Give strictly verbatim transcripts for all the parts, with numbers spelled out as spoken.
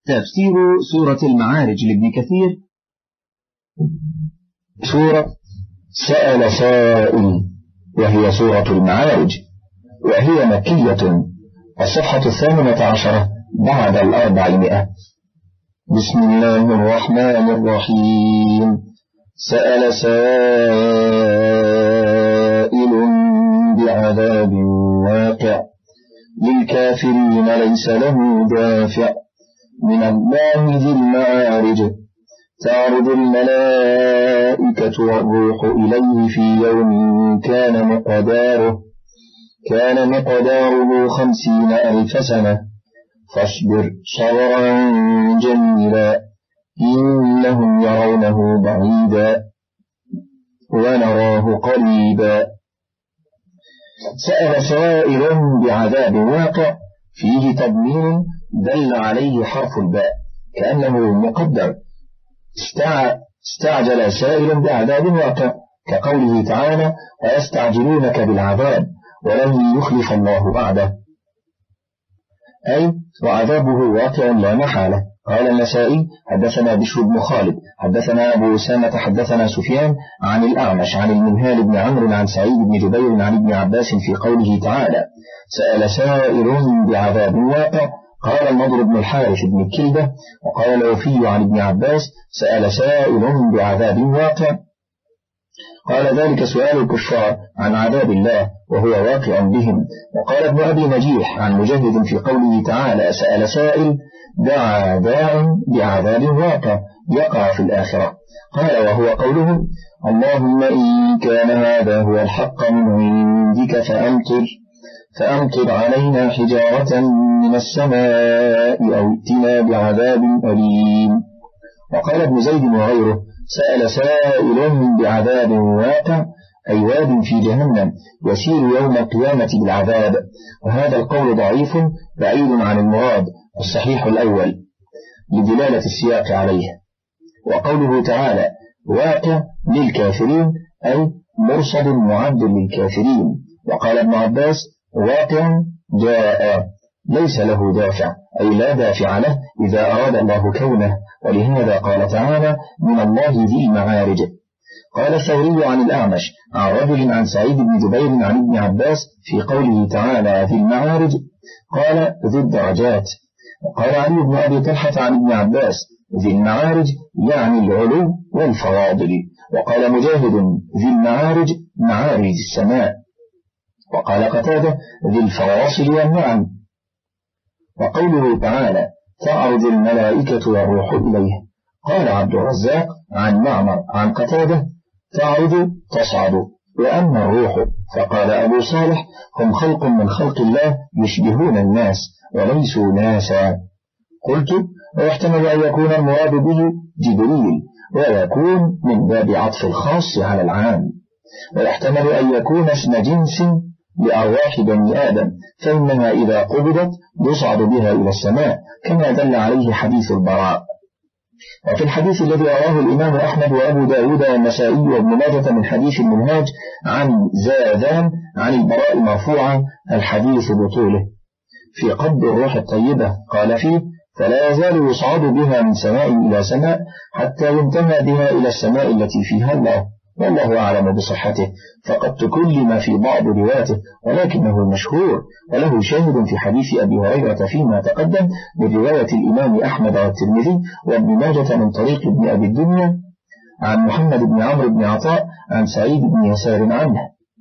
تفسير سورة المعارج لابن كثير. سورة سأل سائل، وهي سورة المعارج، وهي مكية، الصفحة الثامنة عشرة بعد الأربعمائة. بسم الله الرحمن الرحيم. سأل سائل بعذاب واقع للكافرين ليس له دافع من الله ذي المعارج. تعرج الملائكة والروح إليه في يوم كان مقداره كان مقداره خمسين ألف سنة فاصبر صبرا جميلا إنهم يرونه بعيدا ونراه قريبا. سأل سائل بعذاب واقع فيه تضمين دل عليه حرف الباء كأنه مقدر. استعجل سائل بعذاب واقع كقوله تعالى ويستعجلونك بالعذاب ولن يخلف الله بعده، أي وعذابه واقع لا محالة. قال النسائي حدثنا بشر بن خالد حدثنا أبو أسامة حدثنا سفيان عن الأعمش عن المنهال بن عمرو عن سعيد بن جبير عن ابن عباس في قوله تعالى سأل سائل بعذاب واقع. قال النضر بن الحارث بن كلبة وقال الوفي عن ابن عباس سأل سائل بعذاب واقع، قال ذلك سؤال الكفار عن عذاب الله وهو واقع بهم. وقال ابن أبي نجيح عن مجاهد في قوله تعالى سأل سائل دعا داع بعذاب واقع يقع في الآخرة. قال وهو قوله اللهم إن كان هذا هو الحق من عندك فأمطر فأمطر علينا حجارة من السماء أو ائتنا بعذاب أليم. وقال ابن زيد وغيره سأل سائل بعذاب واقع أي واد في جهنم يسير يوم القيامة بالعذاب، وهذا القول ضعيف بعيد عن المراد، الصحيح الأول لدلالة السياق عليه. وقوله تعالى واقع للكافرين أي مرصد معد للكافرين. وقال ابن عباس واقع جاء ليس له دافع أي لا دافع له إذا أراد الله كونه، ولهذا قال تعالى من الله ذي المعارج. قال الثوري عن الأعمش عن رجل عن سعيد بن جبير عن ابن عباس في قوله تعالى ذي المعارج قال ذي الدرجات. وقال علي بن أبي طلحة عن ابن عباس ذي المعارج يعني العلو والفواضل. وقال مجاهد ذي المعارج معارج السماء. وقال قتادة ذي الفواصل والنعم. وقوله تعالى تعرج الملائكة والروح إليه قال عبد الرزاق عن معمر عن قتادة تعرج تصعد. وأما الروح فقال أبو صالح هم خلق من خلق الله يشبهون الناس وليسوا ناسا. قلت ويحتمل أن يكون المراد به جبريل ويكون من باب عطف الخاص على العام، ويحتمل أن يكون اسم جنس لأرواح بني آدم فإنها إذا قبضت يصعد بها إلى السماء كما دل عليه حديث البراء. وفي الحديث الذي رواه الإمام أحمد وأبو داود والنسائي وابن ماجة من حديث المنهاج عن زاذان عن البراء مرفوعا الحديث بطوله في قبض الروح الطيبة قال فيه فلا يزال يصعد بها من سماء إلى سماء حتى ينتهى بها إلى السماء التي فيها الله، والله أعلم بصحته، فقد تكلم في بعض رواياته ولكنه مشهور وله شاهد في حديث أبي هريرة فيما تقدم من رواية الإمام أحمد والترمذي وابن ماجة من طريق ابن أبي الدنيا عن محمد بن عمرو بن عطاء عن سعيد بن يسار عنه،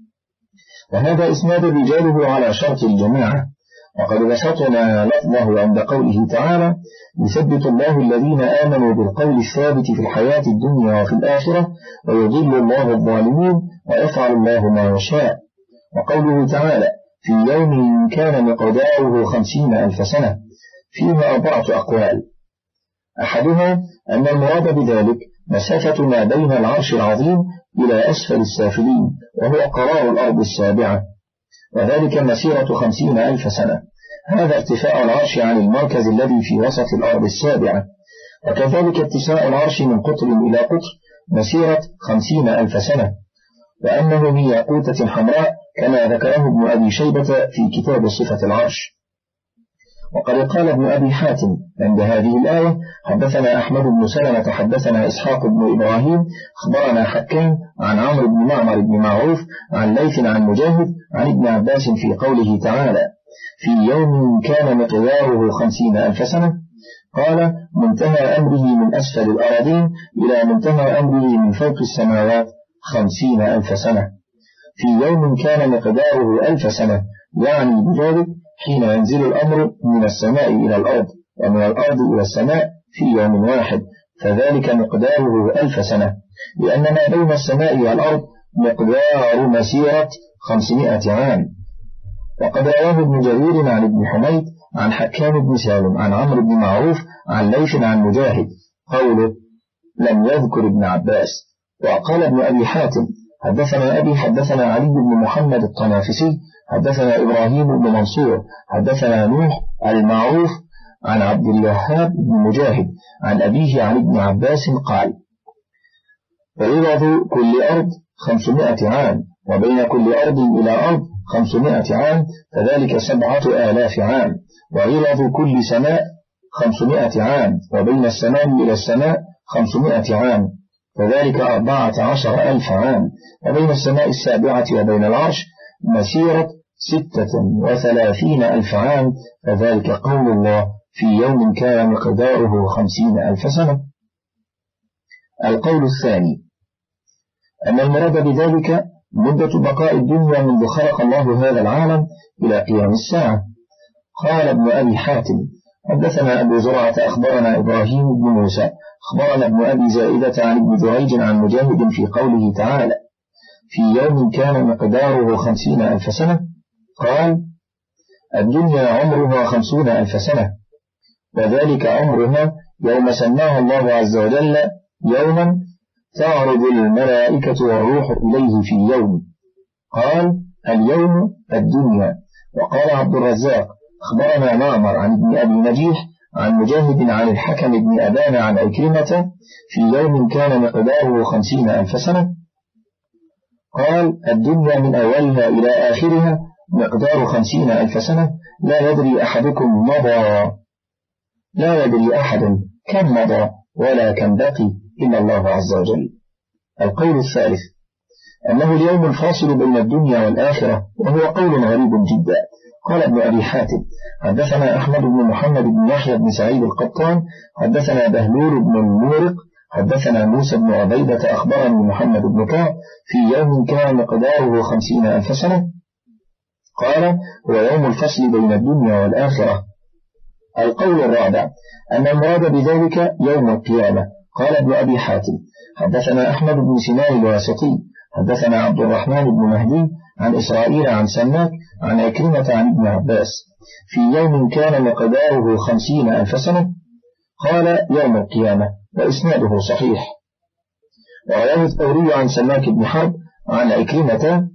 وهذا إسناد رجاله على شرط الجماعة. وقد بسطنا لفظه عند قوله تعالى يثبت الله الذين آمنوا بالقول الثابت في الحياة الدنيا وفي الآخرة ويضل الله الظالمين ويفعل الله ما يشاء. وقوله تعالى في يوم كان مقداره خمسين ألف سنة فيها أربعة أقوال، أحدها أن المراد بذلك مسافة ما بين العرش العظيم إلى أسفل السافلين وهو قرار الأرض السابعة، وذلك مسيرة خمسين ألف سنة، هذا ارتفاع العرش عن المركز الذي في وسط الأرض السابعة. وكذلك اتساع العرش من قطر إلى قطر مسيرة خمسين ألف سنة، وأنه من ياقوتة حمراء كما ذكره ابن أبي شيبة في كتاب صفة العرش. وقد قال ابن أبي حاتم عند هذه الآية: حدثنا أحمد بن سلمة حدثنا إسحاق بن إبراهيم أخبرنا حكام عن عمرو بن معمر بن معروف عن ليث عن مجاهد عن ابن عباس في قوله تعالى: في يوم كان مقداره خمسين ألف سنة. قال: منتهى أمره من أسفل الأراضين إلى منتهى أمره من فوق السماوات خمسين ألف سنة. في يوم كان مقداره ألف سنة، يعني بذلك حين ينزل الأمر من السماء إلى الأرض ومن الأرض إلى السماء في يوم واحد، فذلك مقداره ألف سنة، لأن ما بين السماء والأرض مقدار مسيرة خمسمائة عام. وقد رواه ابن جرير عن ابن حميد عن حكام بن سالم عن عمرو بن معروف عن ليث عن مجاهد قوله: لم يذكر ابن عباس. وقال ابن أبي حاتم: حدثنا أبي حدثنا علي بن محمد الطنافسي حدثنا إبراهيم بن منصور حدثنا نوح المعروف عن عبد الوهاب بن مجاهد عن أبيه عن ابن عباس قال: عرض كل أرض خمسمائة عام، وبين كل أرض إلى أرض خمسمائة عام، فذلك سبعة آلاف عام. وعرض كل سماء خمسمائة عام، وبين السماء إلى السماء خمسمائة عام، فذلك أربعة عشر ألف عام. وبين السماء السابعة وبين العرش مسيرة ستة وثلاثين ألف عام، فذلك قول الله: في يوم كان مقداره خمسين ألف سنة. القول الثاني أن المراد بذلك مدة بقاء الدنيا منذ خلق الله هذا العالم إلى قيام الساعة. قال ابن أبي حاتم: حدثنا أبو زرعة أخبرنا إبراهيم بن موسى أخبرنا ابن أبي زائدة عن ابن جريج عن مجاهد في قوله تعالى: في يوم كان مقداره خمسين ألف سنة. قال: الدنيا عمرها خمسون ألف سنة، وذلك عمرها يوم سماه الله عز وجل يوما تعرض الملائكة والروح إليه في يوم. قال: اليوم الدنيا. وقال عبد الرزاق: أخبرنا معمر عن ابن أبي نجيح عن مجاهد عن الحكم بن أبان عن عكرمة في يوم كان مقداره خمسين ألف سنة. قال: الدنيا من أولها إلى آخرها مقدار خمسين ألف سنة، لا يدري أحدكم مضى لا يدري أحد كم مضى ولا كم بقي إلا الله عز وجل. القول الثالث أنه اليوم الفاصل بين الدنيا والآخرة، وهو قول غريب جدا. قال ابن أبي حاتم: حدثنا أحمد بن محمد بن يحيى بن سعيد القطان حدثنا بهلول بن المورق حدثنا موسى بن عبيدة أخبرني محمد بن كعب في يوم كان مقداره خمسين ألف سنة. قال: هو يوم الفصل بين الدنيا والآخرة. القول الرابع أن المراد بذلك يوم القيامة. قال ابن أبي حاتم: حدثنا أحمد بن سنان الواسطي حدثنا عبد الرحمن بن مهدي عن إسرائيل عن سماك عن عكرمة عن ابن عباس في يوم كان مقداره خمسين ألف سنة. قال: يوم القيامة، وإسناده صحيح. ورواه الثوري عن سماك بن حرب عن عكرمة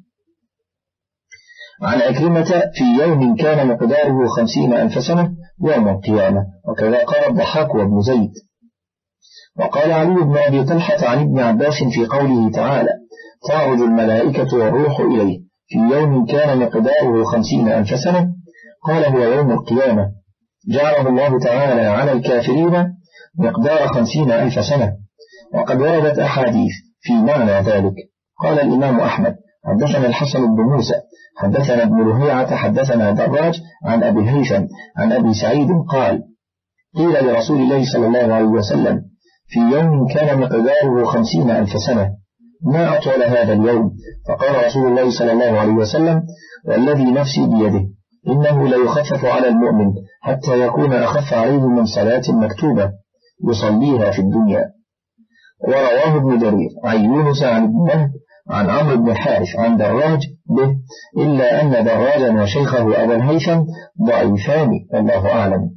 عن عكرمة في يوم كان مقداره خمسين ألف سنة يوم القيامة، وكذا قال الضحاك وابن زيد. وقال علي بن أبي طلحة عن ابن عباس في قوله تعالى: تعرج الملائكة والروح إليه في يوم كان مقداره خمسين ألف سنة. قال: هو يوم القيامة، جعله الله تعالى على الكافرين مقدار خمسين ألف سنة. وقد وردت أحاديث في معنى ذلك. قال الإمام أحمد: حدثنا الحسن بن موسى حدثنا ابن لهيعة حدثنا دراج عن أبي الهيثم عن أبي سعيد قال: قيل لرسول الله صلى الله عليه وسلم: في يوم كان مقداره خمسين ألف سنة، ما أطول هذا اليوم؟ فقال رسول الله صلى الله عليه وسلم: والذي نفسي بيده إنه ليخفف على المؤمن حتى يكون أخف عليه من صلاة مكتوبة يصليها في الدنيا. ورواه ابن جرير عن يونس عن ابن مهد عن عمرو بن الحارث عن دراج به، إلا أن دراجا وشيخه أبا الهيثم ضعيفان، والله أعلم.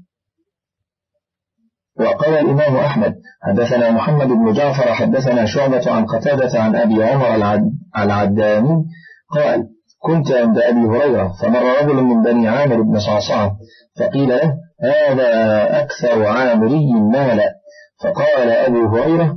وقال الإمام أحمد: حدثنا محمد بن جعفر حدثنا شعبة عن قتادة عن أبي عمر العداني قال: كنت عند أبي هريرة فمر رجل من بني عامر بن صعصعة فقيل له: هذا أكثر عامري مالا. فقال أبو هريرة: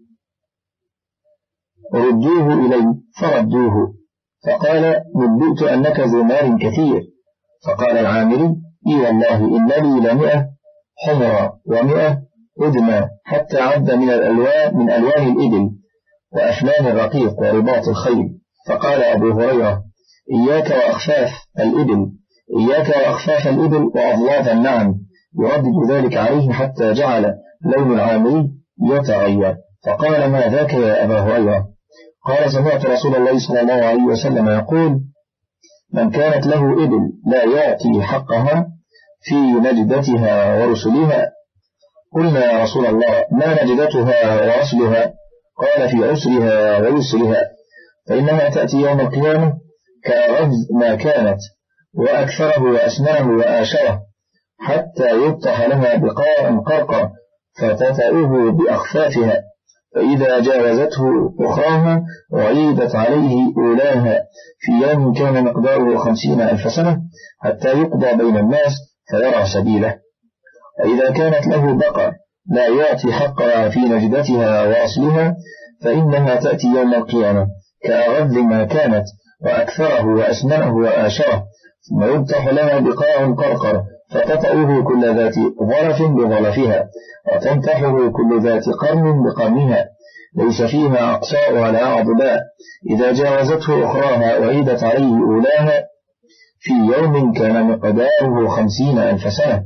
ردوه إلي، فردوه. فقال: نبئت أنك ذو مال كثير. فقال العامري: إي والله إن لي لمئة حمرة ومئة أدمى، حتى عد من الألوان من ألوان الإبل وأفنان الرقيق ورباط الخيل. فقال أبو هريرة: إياك وأخفاف الإبل، إياك وأخفاف الإبل وأضلاف النعم، يردد ذلك عليه حتى جعل لون العامري يتغير. فقال: ما ذاك يا أبا هريرة؟ قال: سمعت رسول الله صلى الله عليه وسلم يقول: من كانت له إبل لا يعطي حقها في نجدتها ورسلها. قلنا: يا رسول الله ما نجدتها ورسلها؟ قال: في عسرها ويسرها، فإنها تأتي يوم القيامة كأغذ ما كانت وأكثره وأسمنه وآشره، حتى يبطح لها بقاع قرقر فتتأوه بأخفافها، فإذا جاوزته أخراها وعيدت عليه أولاها في يوم كان مقداره خمسين ألف سنة، حتى يقضى بين الناس فيرى سبيله. وإذا كانت له بقر لا يعطي حقها في نجدتها وأصلها، فإنها تأتي يوم القيامة كأغذ ما كانت وأكثره وأسمنه وآشره، ثم يبطح لها بقاع قرقر فتطأه كل ذات ظرف بظلفها، وتنتحه كل ذات قرن بقرنها، ليس فيها أقصاء ولا عضباء. إذا جاوزته أخراها وعيدت عليه أولاها في يوم كان مقداره خمسين ألف سنة،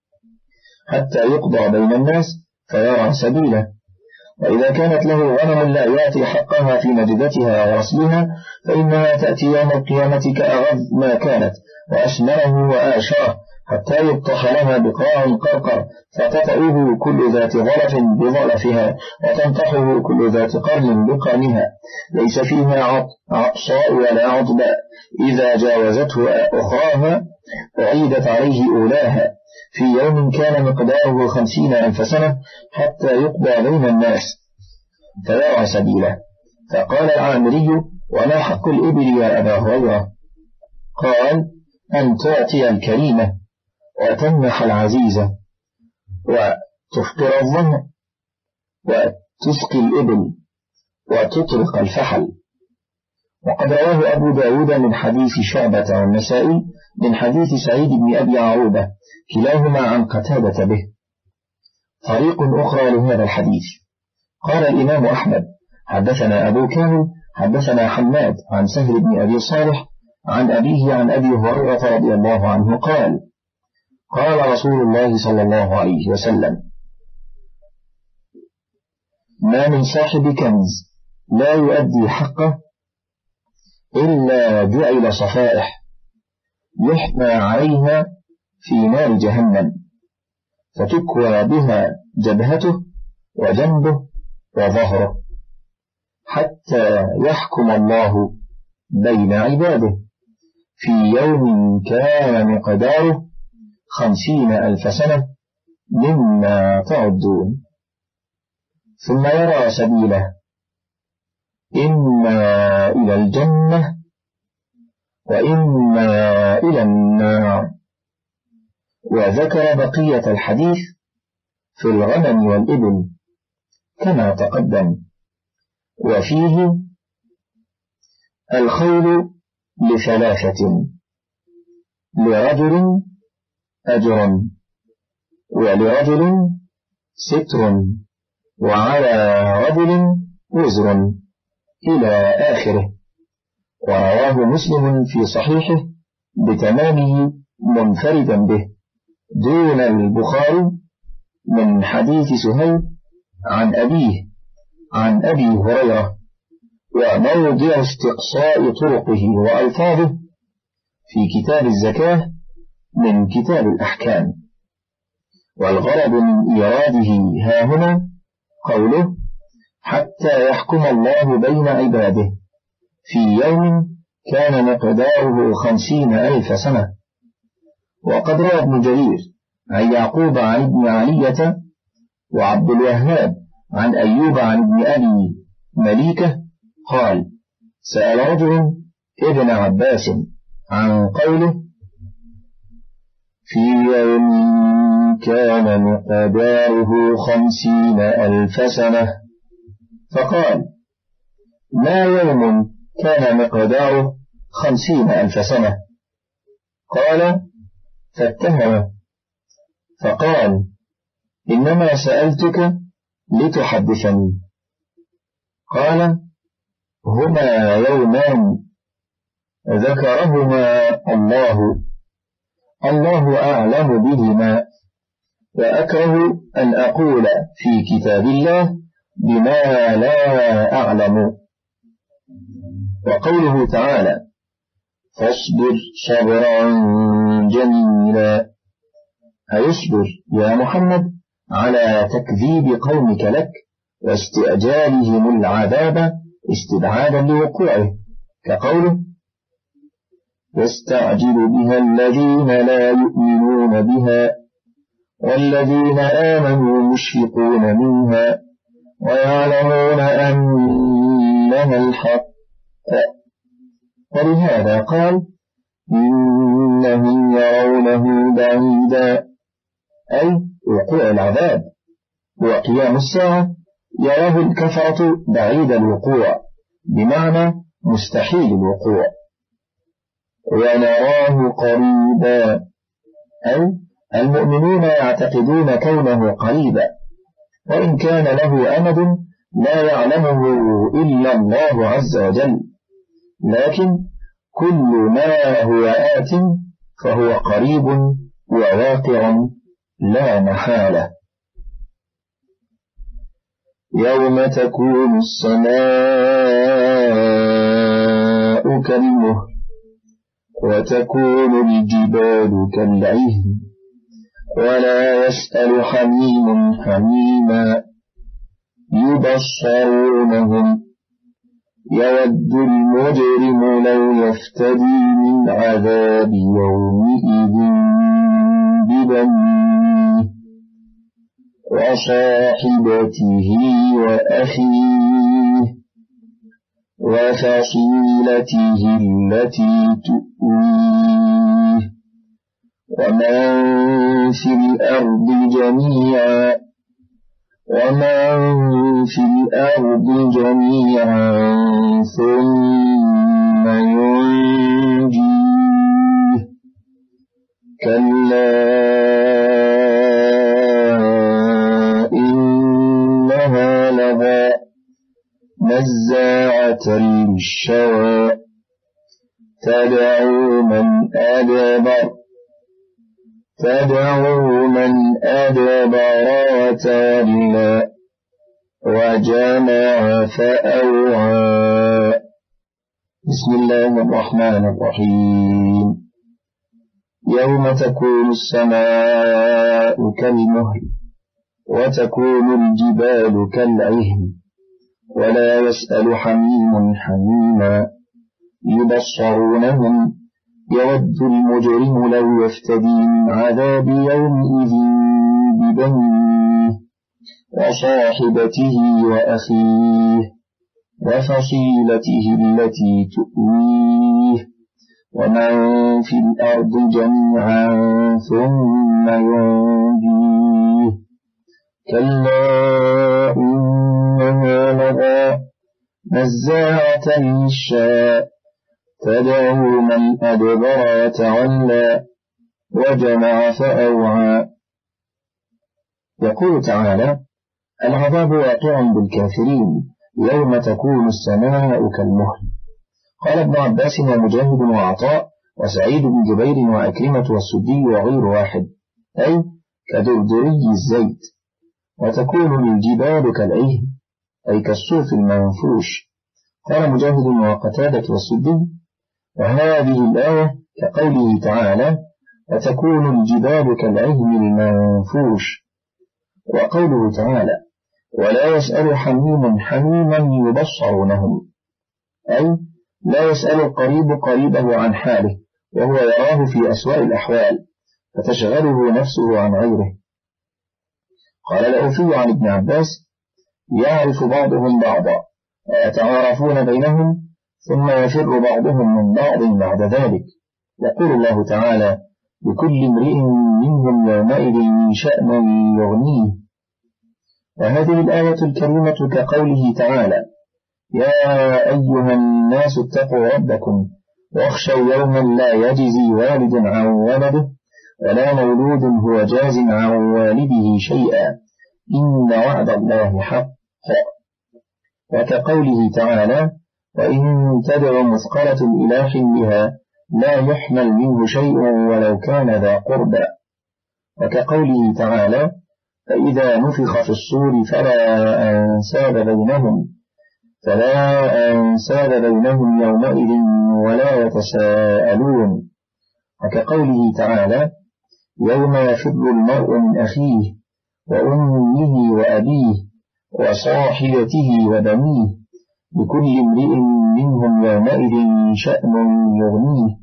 حتى يقضى بين الناس فيرى سبيله. وإذا كانت له غنم لا يعطي حقها في نجدتها ورسلها، فإنها تأتي يوم القيامة كأغذ ما كانت وأسمنه وآشره، حتى يبطح لها بقاع قرقر فتطأه كل ذات ظرف بظلفها، وتنطحه كل ذات قرن بقرنها، ليس فيها عقصاء ولا عضباء. إذا جاوزته أخراها وعيدت عليه أولاها في يوم كان مقداره خمسين ألف سنة، حتى يقضى بين الناس فيرى سبيله. فقال العامري: وما حق الإبل يا أبا هريرة؟ قال: أن تعطي الكريمة وتمنح العزيزة وتفطر الظمأ وتسقي الإبل وتطرق الفحل. وقد رواه أبو داود من حديث شعبة والنسائي من حديث سعيد بن أبي عروبة، كلاهما عن قتادة به. طريق أخرى لهذا الحديث: قال الإمام أحمد: حدثنا أبو كامل حدثنا حماد عن سهل بن أبي صالح عن أبيه عن أبي هريرة رضي الله عنه قال: قال رسول الله صلى الله عليه وسلم: ما من صاحب كنز لا يؤدي حقه إلا جعل صفائح يحمى عليها في نار جهنم، فتكوى بها جبهته وجنبه وظهره، حتى يحكم الله بين عباده في يوم كان مقداره خمسين ألف سنة مما تعدون، ثم يرى سبيله إما إلى الجنة وإما إلى النار. وذكر بقية الحديث في الغنم والإبل كما تقدم. وفيه: الخيل لثلاثة: لرجل أجر، ولرجل ستر، وعلى رجل وزر، إلى آخره. ورواه مسلم في صحيحه بتمامه منفردا به دون البخاري من حديث سهيل عن أبيه عن أبي هريرة، وموضع استقصاء طرقه وألفاظه في كتاب الزكاة من كتاب الأحكام. والغرض من إيراده هاهنا قوله: حتى يحكم الله بين عباده في يوم كان مقداره خمسين ألف سنة. وقد روى ابن جرير عن يعقوب عن ابن علية وعبد الوهاب عن أيوب عن ابن أبي مليكة قال: سأل رجل ابن عباس عن قوله: في يوم كان مقداره خمسين ألف سنة، فقال: ما يوم كان مقداره خمسين ألف سنة؟ قال: فاتهمه فقال: إنما سألتك لتحدثني. قال: هما يومان ذكرهما الله الله أعلم بهما، وأكره أن أقول في كتاب الله بما لا أعلم. وقوله تعالى: فاصبر صبرا جميلا، أيصبر يا محمد على تكذيب قومك لك واستئجالهم العذاب استبعادا لوقوعه، كقوله: يستعجل بها الذين لا يؤمنون بها والذين آمنوا مشفقون منها ويعلمون أنها الحق. ولهذا قال: إنهم يرونه بعيدا، أي وقوع العذاب وقيام الساعة يراه الكفرة بعيد الوقوع، بمعنى مستحيل الوقوع. ونراه قريبا، أي المؤمنون يعتقدون كونه قريبا، وإن كان له أمد لا يعلمه إلا الله عز وجل، لكن كل ما هو آت فهو قريب وواقع لا محالة. يوم تكون السماء كالمهل وتكون الجبال كالعهن ولا يسأل حميم حميما يبصرونهم يود المجرم لو يفتدي من عذاب يومئذ ببنيه وصاحبته وأخيه وفصيلته التي تؤويه ومن في الأرض جميعا ومن في الأرض جميعا ثم ينجيه كلا إنها لظى نزاعة للشوى تدعو من أدبر تدعو من أدبر وتولى وجمع فأوعى. بسم الله الرحمن الرحيم. يوم تكون السماء كالمهل وتكون الجبال كالعهن ولا يسأل حميم حميما يبصرونهم يود المجرم لو يفتدي من عذاب يومئذ ببنيه وصاحبته وأخيه وفصيلته التي تؤويه ومن في الأرض جميعا ثم ينجيه كلا إنها لظى نزاعة للشوى تدعو من أدبر وتولى وجمع فأوعى. يقول تعالى: العذاب واقع بالكافرين يوم تكون السماء كالمهل. قال ابن عباس ومجاهد وعطاء وسعيد بن جبير وأكرمة والسدي وغير واحد، أي كدردري الزيت. وتكون الجبال كالعهن، أي كالصوف المنفوش. قال مجاهد وقتادة والسدي: وهذه الآية كقوله تعالى: وتكون الجبال كالعهن المنفوش. وقوله تعالى: ولا يسأل حميم حميما يبصرونهم، أي لا يسأل القريب قريبه عن حاله وهو يراه في أسوأ الأحوال فتشغله نفسه عن غيره. قال الأوفي عن ابن عباس: يعرف بعضهم بعضا ويتعارفون بينهم ثم يفر بعضهم من بعض بعد ذلك. يقول الله تعالى: لكل امرئ منهم يومئذ شأن يغنيه. وهذه الآية الكريمة كقوله تعالى: يا أيها الناس اتقوا ربكم واخشوا يوما لا يجزي والد عن ولده ولا مولود هو جاز عن والده شيئا، إن وعد الله حق. وكقوله تعالى: وإن تدع مثقلة إلى حملها لا يحمل منه شيء ولو كان ذا قربى. وكقوله تعالى: فإذا نفخ في الصور فلا أنساب بينهم فلا أنساب بينهم يومئذ ولا يتساءلون. وكقوله تعالى: يوم يفر المرء من أخيه وأمه وأبيه وصاحبته وبنيه لكل امرئ منهم يومئذ شأن يغنيه.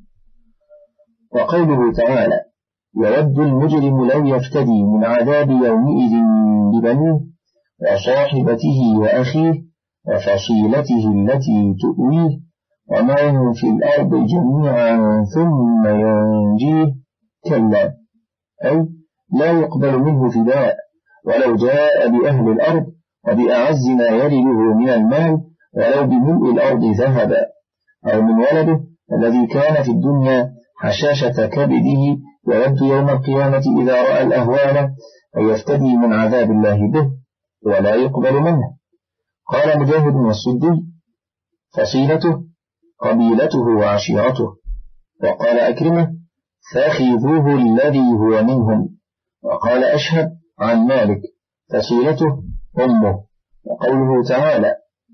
وقوله تعالى: يود المجرم لو يفتدي من عذاب يومئذ ببنيه وصاحبته وأخيه وفصيلته التي تؤويه ومن في الأرض جميعا ثم ينجيه. كلا، أي لا يقبل منه فداء ولو جاء بأهل الأرض وبأعز ما يرده من المال ولو بملء الأرض ذهبا، أو من ولده الذي كان في الدنيا حشاشة كبده يود يوم القيامة إذا رأى الأهوال فيفتدي من عذاب الله به ولا يقبل منه. قال مجاهد والسدي: فصيلته قبيلته وعشيرته. وقال أكرمة: فخذوه الذي هو منهم. وقال أشهب عن مالك: فصيلته أمه. وقوله تعالى: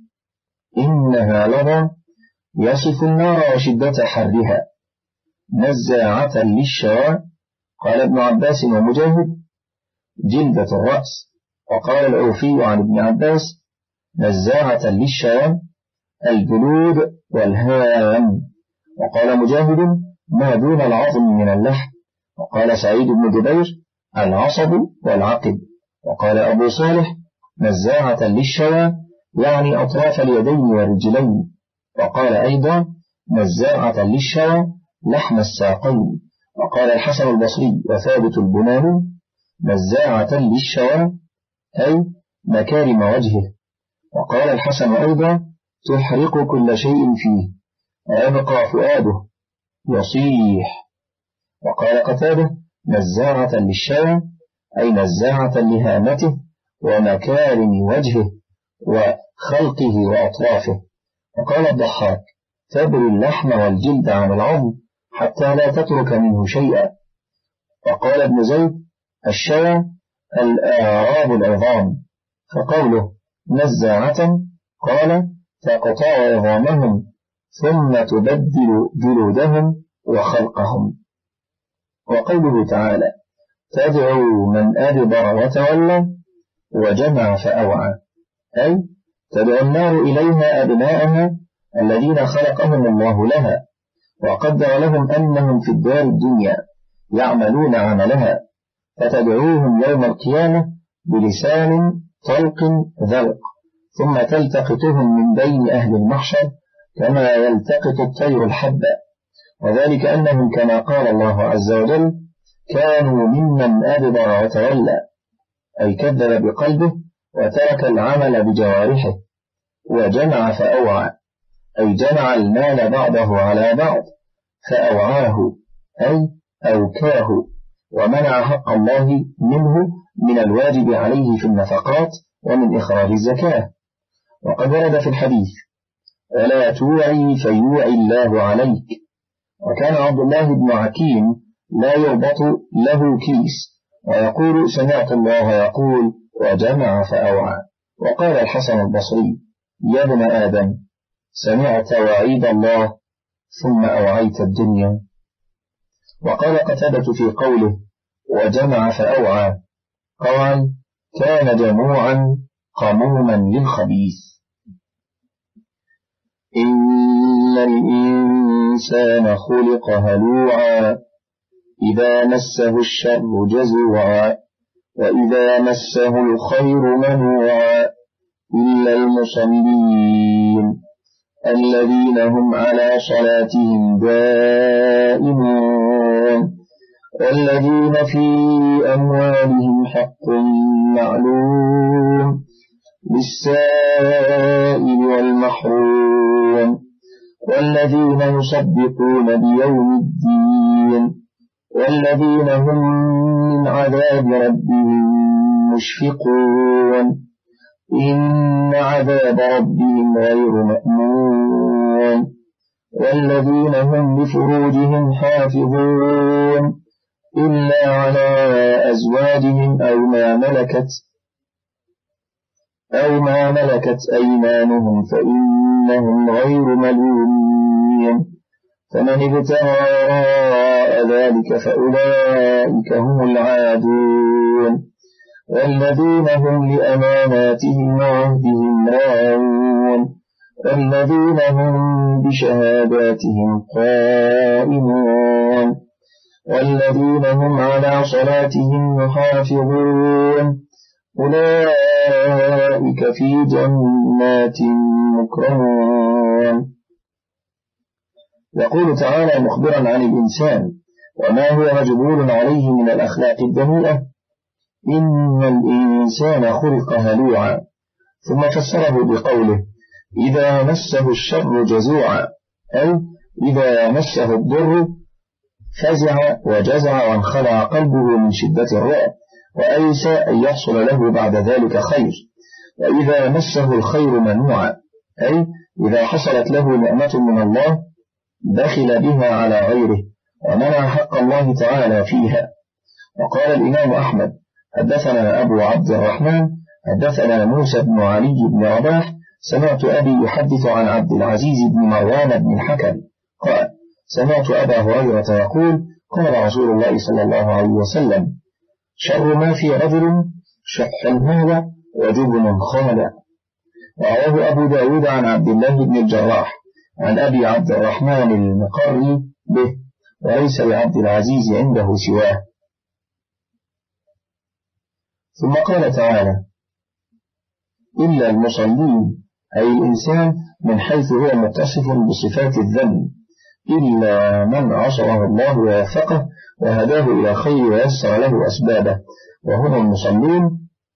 إنها لظى يصف النار وشدة حرها نزاعة للشوى. قال ابن عباس ومجاهد: جلدة الرأس. وقال العوفي عن ابن عباس: نزاعة للشوى الجلود والهام. وقال مجاهد: ما دون العظم من اللحم. وقال سعيد بن جبير: العصب والعقب. وقال أبو صالح: نزاعة للشوى يعني أطراف اليدين والرجلين. وقال أيضا: نزاعة للشوى لحم الساقين. وقال الحسن البصري وثابت البناني: نزاعة للشوى أي مكارم وجهه. وقال الحسن أيضا: تحرق كل شيء فيه ويبقى فؤاده يصيح. وقال قتاده: نزاعة للشوى أي نزاعة لهامته ومكارم وجهه وخلقه وأطرافه. وقال الضحاك: تبر اللحم والجلد عن العظم حتى لا تترك منه شيئا. وقال ابن زيد: الشوى الأعراب العظام. فقوله نزاعة قال: تقطع عظامهم ثم تبدل جلودهم وخلقهم. وقوله تعالى: تدعو من أدبر وتولى وجمع فأوعى، أي تدعو النار إليها أبناءها الذين خلقهم الله لها وقدر لهم أنهم في الدار الدنيا يعملون عملها، فتدعوهم يوم القيامة بلسان طلق ذلق، ثم تلتقطهم من بين أهل المحشر كما يلتقط الطير الحبة. وذلك أنهم كما قال الله عز وجل: كانوا ممن أدبر وتولى، أي كذب بقلبه وترك العمل بجوارحه. وجمع فأوعى، أي جمع المال بعضه على بعض فأوعاه، أي أوكاه، ومنع حق الله منه من الواجب عليه في النفقات ومن إخراج الزكاة. وقد ورد في الحديث: ولا توعي فيوعي الله عليك. وكان عبد الله بن عكيم لا يربط له كيس ويقول: سمعت الله يقول: وجمع فأوعى. وقال الحسن البصري: يا ابن آدم، سمعت وعيد الله ثم أوعيت الدنيا. وقال قتادة في قوله: وجمع فأوعى، قال: كان جموعا قموما للخبيث. إن الإنسان خلق هلوعا إذا مسه الشر جزوعا وإذا مسه الخير منوعا إلا المصلين الذين هم على صلاتهم دائمون والذين في أموالهم حق معلوم للسائل والمحروم والذين يصدقون بيوم الدين والذين هم من عذاب ربهم مشفقون إن عذاب ربهم غير مأمون والذين هم لفروجهم حافظون إلا على أزواجهم أو ما ملكت أو ما ملكت أيمانهم فإنهم غير ملومين فمن ابتغى وراء ذلك فأولئك هم العادون والذين هم لأماناتهم وعهدهم راعون والذين هم بشهاداتهم قائمون والذين هم على صلاتهم يحافظون أولئك في جنات مكرمون. يقول تعالى مخبرا عن الإنسان وما هو مجبول عليه من الأخلاق الدنيئة: إن الإنسان خلق هلوعا، ثم فسره بقوله: إذا مسه الشر جزوعا، أي إذا مسه الضر فزع وجزع وانخلع قلبه من شدة الرعب وأيسى أن يحصل له بعد ذلك خير. وإذا مسه الخير منوعا، أي إذا حصلت له نعمة من الله دخل بها على غيره ومنع حق الله تعالى فيها. وقال الإمام أحمد: حدثنا أبو عبد الرحمن حدثنا موسى بن علي بن رباح سمعت أبي يحدث عن عبد العزيز بن مروان بن الحكم قال: سمعت أبا هريرة يقول: قال رسول الله صلى الله عليه وسلم: شر ما في رجل شح هذا وجبن خالع. ورواه أبو داود عن عبد الله بن الجراح عن أبي عبد الرحمن المقري به، وليس لعبد العزيز عنده سواه. ثم قال تعالى: إلا المصلين، أي الإنسان من حيث هو متصف بصفات الذم، إلا من عصره الله ووفقه وهداه إلى خير ويسر له أسبابه، وهم المصلون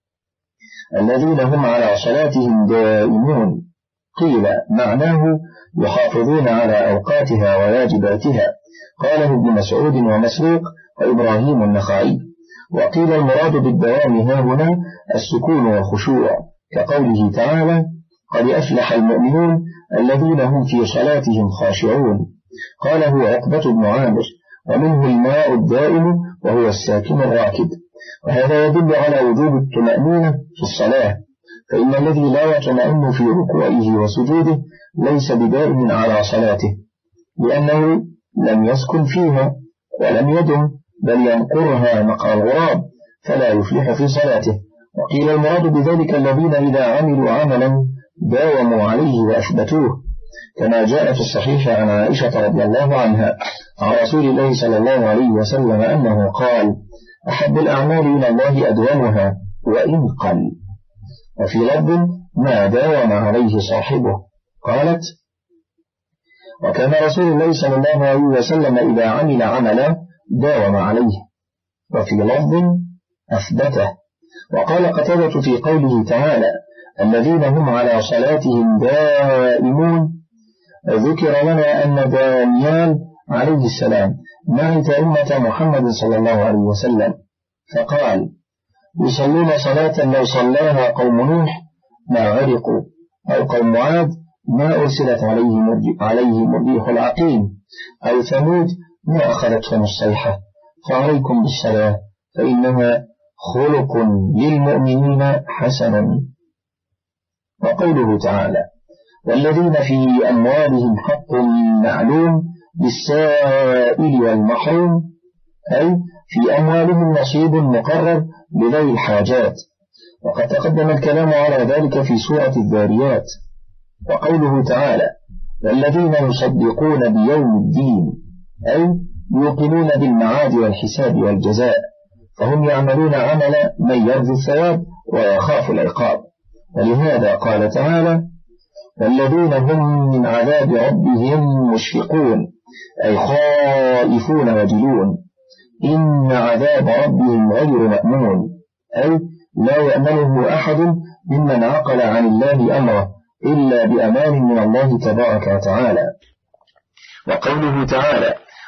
الذين هم على صلاتهم دائمون. قيل معناه يحافظون على أوقاتها وواجباتها، قاله ابن مسعود ومسروق وإبراهيم النخعي. وقيل المراد بالدوام ها هنا السكون والخشوع، كقوله تعالى: قد أفلح المؤمنون الذين هم في صلاتهم خاشعون. قاله عقبة بن عامر: ومنه الماء الدائم وهو الساكن الراكد. وهذا يدل على وجوب الطمأنينة في الصلاة، فإن الذي لا يطمئن في ركوعه وسجوده ليس بدائم على صلاته، لأنه لم يسكن فيها ولم يدم، بل ينقرها مقر الغراب فلا يفلح في صلاته. وقيل المراد بذلك الذين إذا عملوا عملا داوموا عليه وأثبتوه، كما جاء في الصحيح عن عائشة رضي الله عنها عن رسول الله صلى الله عليه وسلم أنه قال: أحب الأعمال إلى الله أدومها وإن قل. وفي لفظ: ما داوم عليه صاحبه. قالت: وكان رسول الله صلى الله عليه وسلم إذا عمل عملا داوم عليه. وفي لفظ: أثبته. وقال قتادة في قوله تعالى: الذين هم على صلاتهم دائمون، ذكر لنا أن دانيال عليه السلام نعت أمة محمد صلى الله عليه وسلم فقال: يصلون صلاة لو صلاها قوم نوح ما غرقوا، أو قوم عاد ما أرسلت عليهم الريح العقيم، أو ثمود ما أخذتهم الصيحة، فعليكم بالصلاة فإنها خلق للمؤمنين حسن. وقوله تعالى: والذين في أموالهم حق معلوم للسائل والمحروم، أي في أموالهم نصيب مقرر لذوي الحاجات، وقد تقدم الكلام على ذلك في سورة الذاريات. وقوله تعالى: والذين يصدقون بيوم الدين، أي يوقنون بالمعاد والحساب والجزاء، فهم يعملون عمل من يرجو الثواب ويخاف العقاب. ولهذا قال تعالى: والذين هم من عذاب ربهم مشفقون، أي خائفون وجلون. إن عذاب ربهم غير مأمون، أي لا يأمنه أحد ممن عقل عن الله أمره إلا بأمان من الله تبارك وتعالى. وقوله تعالى: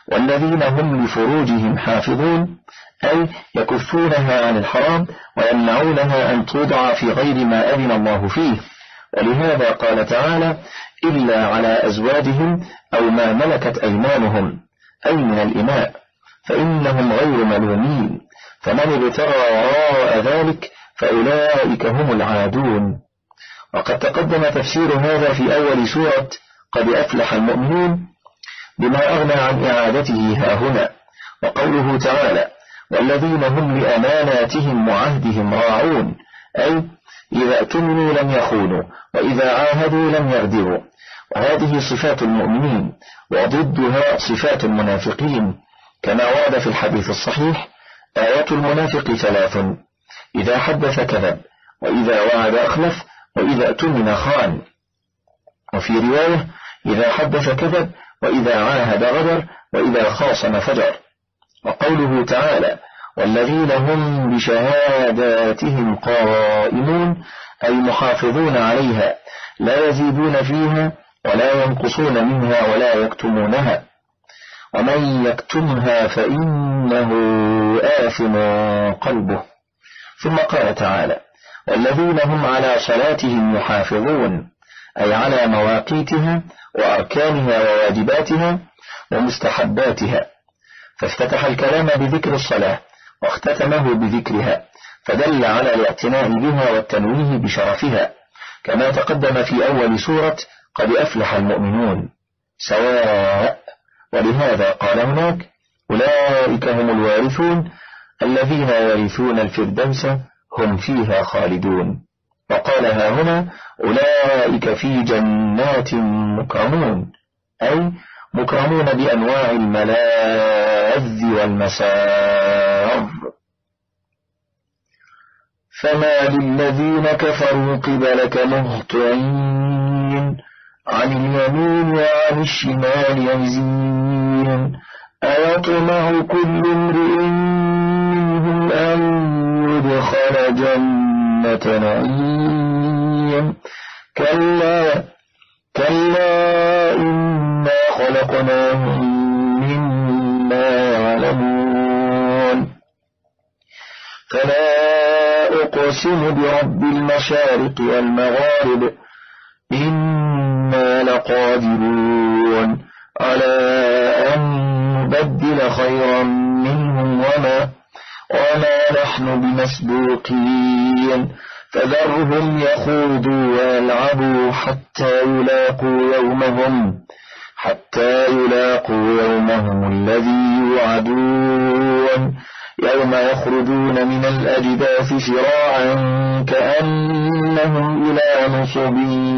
والذين هم لفروجهم حافظون أي يكفونها عن الحرام ويمنعونها أن توضع في غير ما أذن الله فيه. ولهذا قال تعالى إلا على أزواجهم أو ما ملكت أيمانهم أي من الإماء فإنهم غير ملومين، فمن ابتغى وراء ذلك فأولئك هم العادون. وقد تقدم تفسير هذا في أول سورة قد أفلح المؤمنون بما أغنى عن إعادته ها هنا. وقوله تعالى والذين هم لأماناتهم وعهدهم راعون أي إذا اؤتمنوا لم يخونوا وإذا عاهدوا لم يغدروا. وهذه صفات المؤمنين وضدها صفات المنافقين، كما ورد في الحديث الصحيح آيات المنافق ثلاث: إذا حدث كذب، وإذا وعد أخلف، وإذا اؤتمن خان. وفي رواية إذا حدث كذب، وإذا عاهد غدر، وإذا خاصم فجر. وقوله تعالى والذين هم بشهاداتهم قائمون أي محافظون عليها لا يزيدون فيها ولا ينقصون منها ولا يكتمونها، ومن يكتمها فإنه آثم قلبه. ثم قال تعالى والذين هم على صلاتهم يحافظون أي على مواقيتها وأركانها وواجباتها ومستحباتها، فافتتح الكلام بذكر الصلاة واختتمه بذكرها، فدل على الاعتناء بها والتنويه بشرفها، كما تقدم في أول سورة قد أفلح المؤمنون سواء. ولهذا قال هناك أولئك هم الوارثون الذين يرثون الفردوس هم فيها خالدون. وقال ها هنا أولئك في جنات مكرمون أي مكرمون بأنواع الملاذ والمسار. فما للذين كفروا قبلك مهطعين عن اليمين وعن الشمال عزين أيطمع كل امرئ منهم أن يدخل جنة نعيم كلا كلا إنا خلقناهم مما يعلمون فلا أقسم برب المشارق والمغارب إنا لقادرون على أن نبدل خيرا منهم وما وما نحن بمسبوقين فذرهم يخوضوا ويلعبوا حتى يلاقوا يومهم حتى يلاقوا يومهم الذي يوعدون يوم يخرجون من الأجداث سراعا كأنهم إلى نصب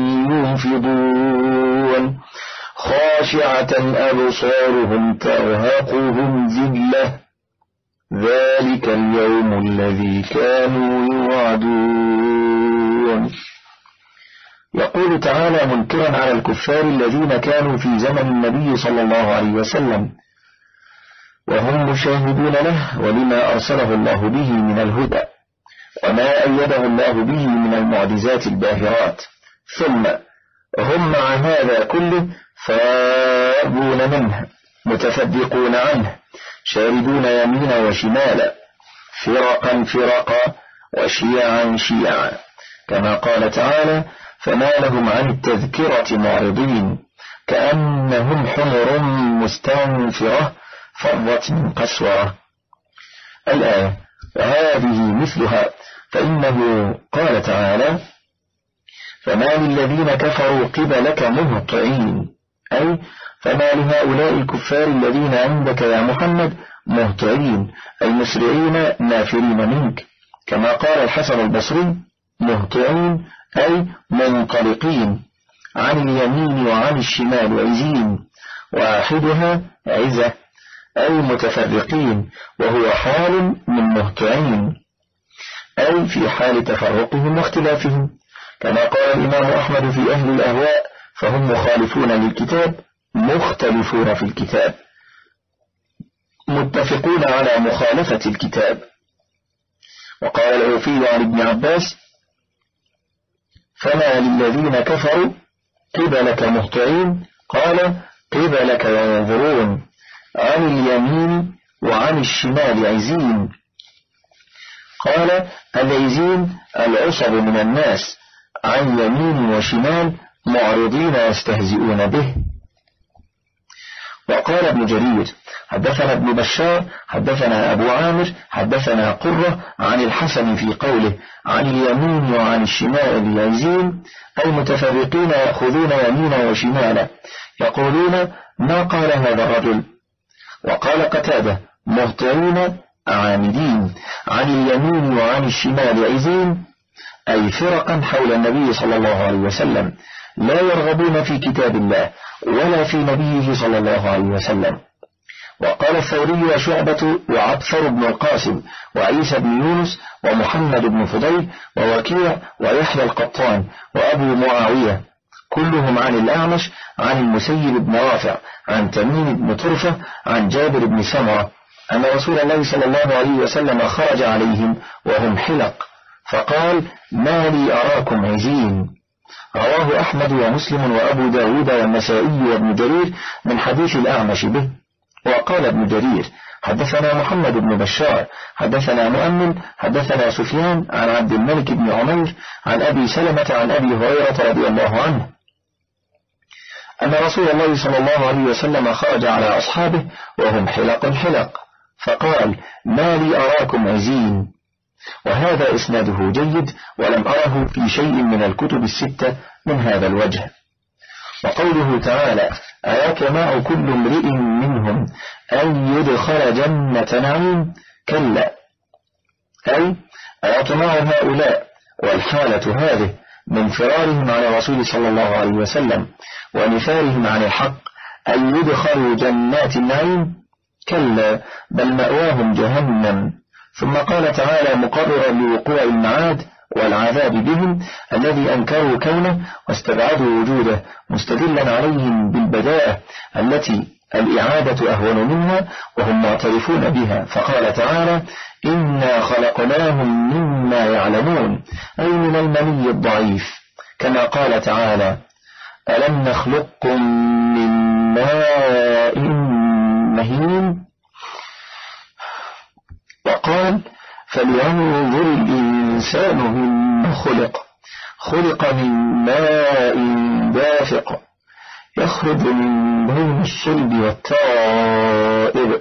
ينفضون خاشعة أبصارهم ترهقهم ذلة ذلك اليوم الذي كانوا يوعدون. يقول تعالى منكرا على الكفار الذين كانوا في زمن النبي صلى الله عليه وسلم وهم مشاهدون له ولما أرسله الله به من الهدى وما أيده الله به من المعجزات الباهرات، ثم هم مع هذا كله فارغون منه متفدقون عنه شاردون يمينا وشمالا فرقا فرقا وشيعا شيعا، كما قال تعالى فما لهم عن التذكرة معرضين كأنهم حمر مستنفرة فرت من قسورة. الآية وهذه مثلها، فإنه قال تعالى فما للذين كفروا قبلك مهطعين أي فما لهؤلاء الكفار الذين عندك يا محمد مهطعين أي مسرعين نافرين منك، كما قال الحسن البصري مهطعين أي منطلقين عن اليمين وعن الشمال عزين واحدها عزة أي متفرقين وهو حال من مهطعين أي في حال تفرقهم واختلافهم، كما قال الإمام أحمد في أهل الأهواء فهم مخالفون للكتاب مختلفون في الكتاب متفقون على مخالفة الكتاب. وقال العوفي عن ابن عباس فما للذين كفروا قبلك مهطعين قال قبلك ينظرون عن اليمين وعن الشمال عزين. قال العزين العصب من الناس، عن يمين وشمال معرضين يستهزئون به. وقال ابن جرير حدثنا ابن بشار حدثنا أبو عامر حدثنا قرة عن الحسن في قوله عن اليمين وعن الشمال عزين، أي متفرقين يأخذون يمينا وشمالا، يقولون ما قال هذا الرجل. وقال قتادة مهطعين عامدين، عن اليمين وعن الشمال عزين، أي فرقا حول النبي صلى الله عليه وسلم لا يرغبون في كتاب الله ولا في نبيه صلى الله عليه وسلم. وقال الثوري وشعبة وعبثر بن القاسم وعيسى بن يونس ومحمد بن فضيل ووكيع ويحيى القطان وأبو معاوية كلهم عن الأعمش عن المسيب بن رافع عن تميم بن طرفة عن جابر بن سمرة أن رسول الله صلى الله عليه وسلم خرج عليهم وهم حلق فقال ما لي أراكم عزين. رواه أحمد ومسلم وأبو داود والنسائي وابن جرير من حديث الأعمش به. وقال ابن جرير حدثنا محمد بن بشار حدثنا مؤمن حدثنا سفيان عن عبد الملك بن عمير عن أبي سلمة عن أبي هريرة رضي الله عنه أن رسول الله صلى الله عليه وسلم خرج على أصحابه وهم حلق حلق فقال ما لي أراكم عزين. وهذا إسناده جيد ولم أره في شيء من الكتب الستة من هذا الوجه. وقوله تعالى أيطمع كل امرئ منهم أن يدخل جنة نعيم كلا، أي أيطمع هؤلاء والحالة هذه من فرارهم عن الرسول صلى الله عليه وسلم ونفارهم عن الحق أن يدخلوا جنات النعيم كلا بل مأواهم جهنم. ثم قال تعالى مقررا لوقوع المعاد والعذاب بهم الذي أنكروا كونه واستبعدوا وجوده مستدلا عليهم بالبداءة التي الإعادة أهون منها وهم معترفون بها. فقال تعالى إنا خلقناهم مما يعلمون، أي من المني الضعيف، كما قال تعالى ألم نخلقكم من ماء مهين. وقال فلينظر الإنسان مما خلق، خلق من ماء دافق يخرج من بين الصلب والترائب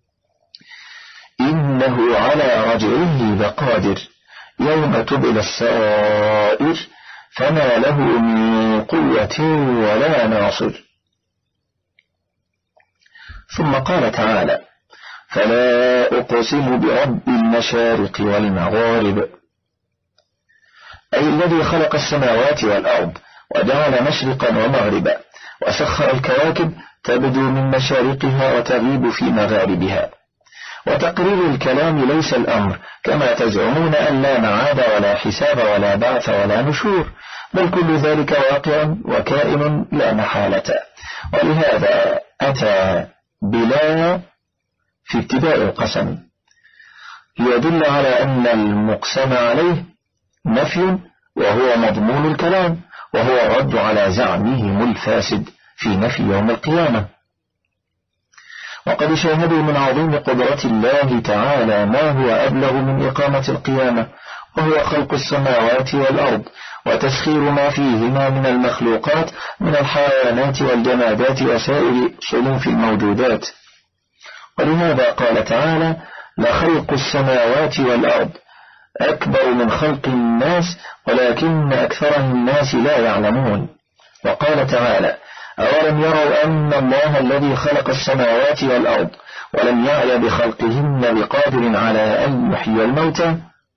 إنه على رجعه لقادر يوم تبلى السرائر فما له من قوة ولا ناصر. ثم قال تعالى فلا أقسم برب المشارق والمغارب، أي الذي خلق السماوات والأرض وجعل مشرقا ومغربا وسخر الكواكب تبدو من مشارقها وتغيب في مغاربها. وتقرير الكلام ليس الأمر كما تزعمون أن لا معاد ولا حساب ولا بعث ولا نشور، بل كل ذلك واقع وكائن لا محالة. ولهذا أتى بلا في ابتداء القسم ليدل على أن المقسم عليه نفي وهو مضمون الكلام، وهو الرد على زعمهم الفاسد في نفي يوم القيامة. وقد شاهدوا من عظيم قدرة الله تعالى ما هو أبلغ من إقامة القيامة، وهو خلق السماوات والأرض وتسخير ما فيهما من المخلوقات من الحيوانات والجمادات وسائر صنوف الموجودات. ولهذا قال تعالى لخلق السماوات والأرض أكبر من خلق الناس ولكن أكثر الناس لا يعلمون. وقال تعالى أولم يروا أن الله الذي خلق السماوات والأرض ولم يعي بخلقهن بقادر على أن يحيي الموتى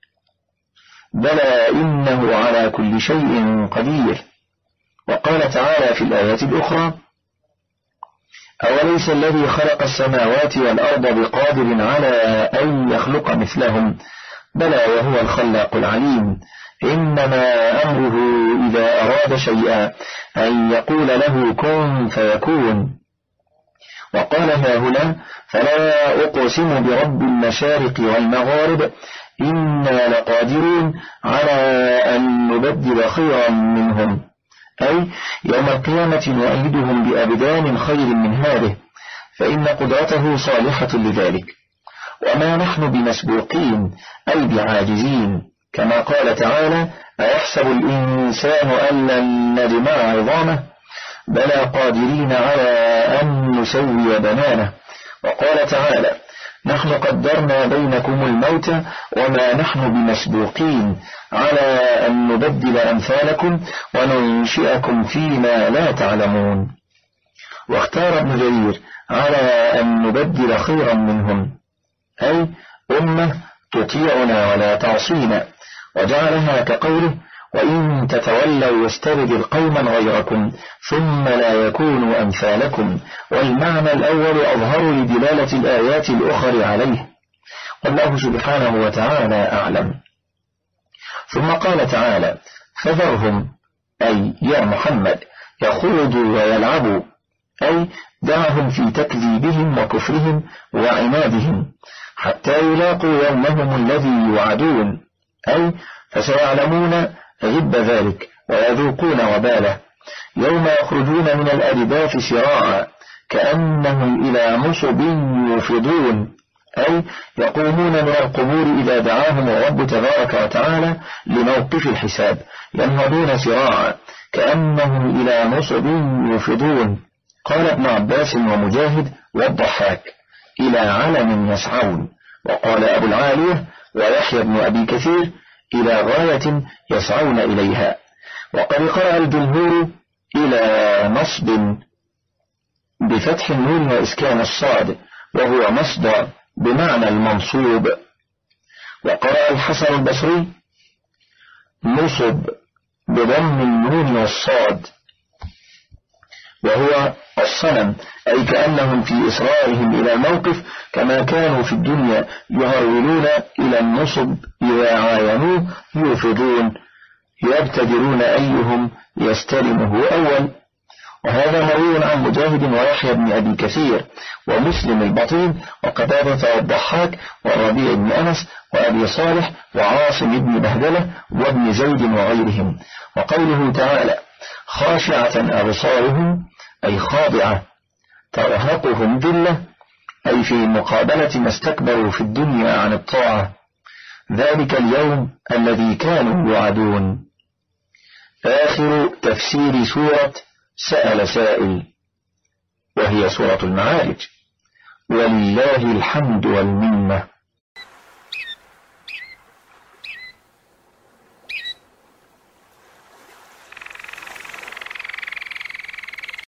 بلى إنه على كل شيء قدير. وقال تعالى في الآيات الأخرى أوليس الذي خلق السماوات والأرض بقادر على أن يخلق مثلهم بلى وهو الخلاق العليم إنما أمره إذا أراد شيئا أن يقول له كن فيكون. وقال هاهنا فلا أقسم برب المشارق والمغارب إنا لقادرون على أن نبدل خيرا منهم، أي يوم القيامة نؤيدهم بأبدان خير من هذه فإن قدرته صالحة لذلك. وما نحن بمسبوقين أي بعاجزين، كما قال تعالى: أيحسب الإنسان أن لن نجمع عظامه بلى قادرين على أن نسوي بنانه. وقال تعالى: نحن قدرنا بينكم الموت وما نحن بمسبوقين على أن نبدل أمثالكم وننشئكم فيما لا تعلمون. واختار ابن جرير على أن نبدل خيرا منهم، أي أمة تطيعنا ولا تعصينا، وجعلها كقوله: وإن تتولوا يستبدل قوما غيركم ثم لا يكونوا أمثالكم. والمعنى الأول أظهر لدلالة الآيات الأخرى عليه، والله سبحانه وتعالى أعلم. ثم قال تعالى: فذرهم، أي يا محمد، يخوضوا ويلعبوا، أي دعهم في تكذيبهم وكفرهم وعنادهم حتى يلاقوا يومهم الذي يوعدون، أي فسيعلمون غب ذلك ويذوقون وباله، يوم يخرجون من الأجداث سراعا كأنهم إلى نصب يوفضون، أي يقومون من القبور إذا دعاهم الرب تبارك وتعالى لموقف الحساب، ينهضون سراعا كأنهم إلى نصب يوفضون. قال ابن عباس ومجاهد والضحاك: إلى علم يسعون. وقال أبو العالية ويحيى بن أبي كثير: إلى غاية يسعون إليها. وقد قرأ الجمهور إلى نصب بفتح النون وإسكان الصاد، وهو مصدر بمعنى المنصوب. وقرأ الحسن البصري نصب بضم النون والصاد، وهو الصنم، أي كأنهم في إصرارهم إلى الموقف كما كانوا في الدنيا يهرولون إلى النصب إذا عاينوه يوفضون، يبتدرون أيهم يستلمه أول. وهذا مروي عن مجاهد ويحيى بن أبي كثير ومسلم البطين وقتادة والضحاك والربيع بن أنس وأبي صالح وعاصم بن بهدلة وابن زيد وغيرهم. وقوله تعالى: خاشعة أبصارهم، أي خاضعة، ترهقهم ذلة، أي في مقابلة ما استكبروا في الدنيا عن الطاعة، ذلك اليوم الذي كانوا يوعدون. آخر تفسير سورة سأل سائل، وهي سورة المعارج، ولله الحمد والمنة.